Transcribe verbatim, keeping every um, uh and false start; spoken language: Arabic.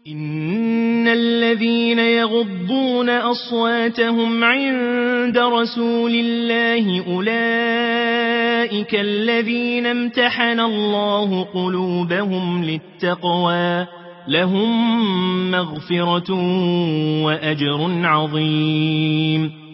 إن الذين يغضون أصواتهم عند رسول الله أولئك الذين امتحن الله قلوبهم للتقوى لهم مغفرة وأجر عظيم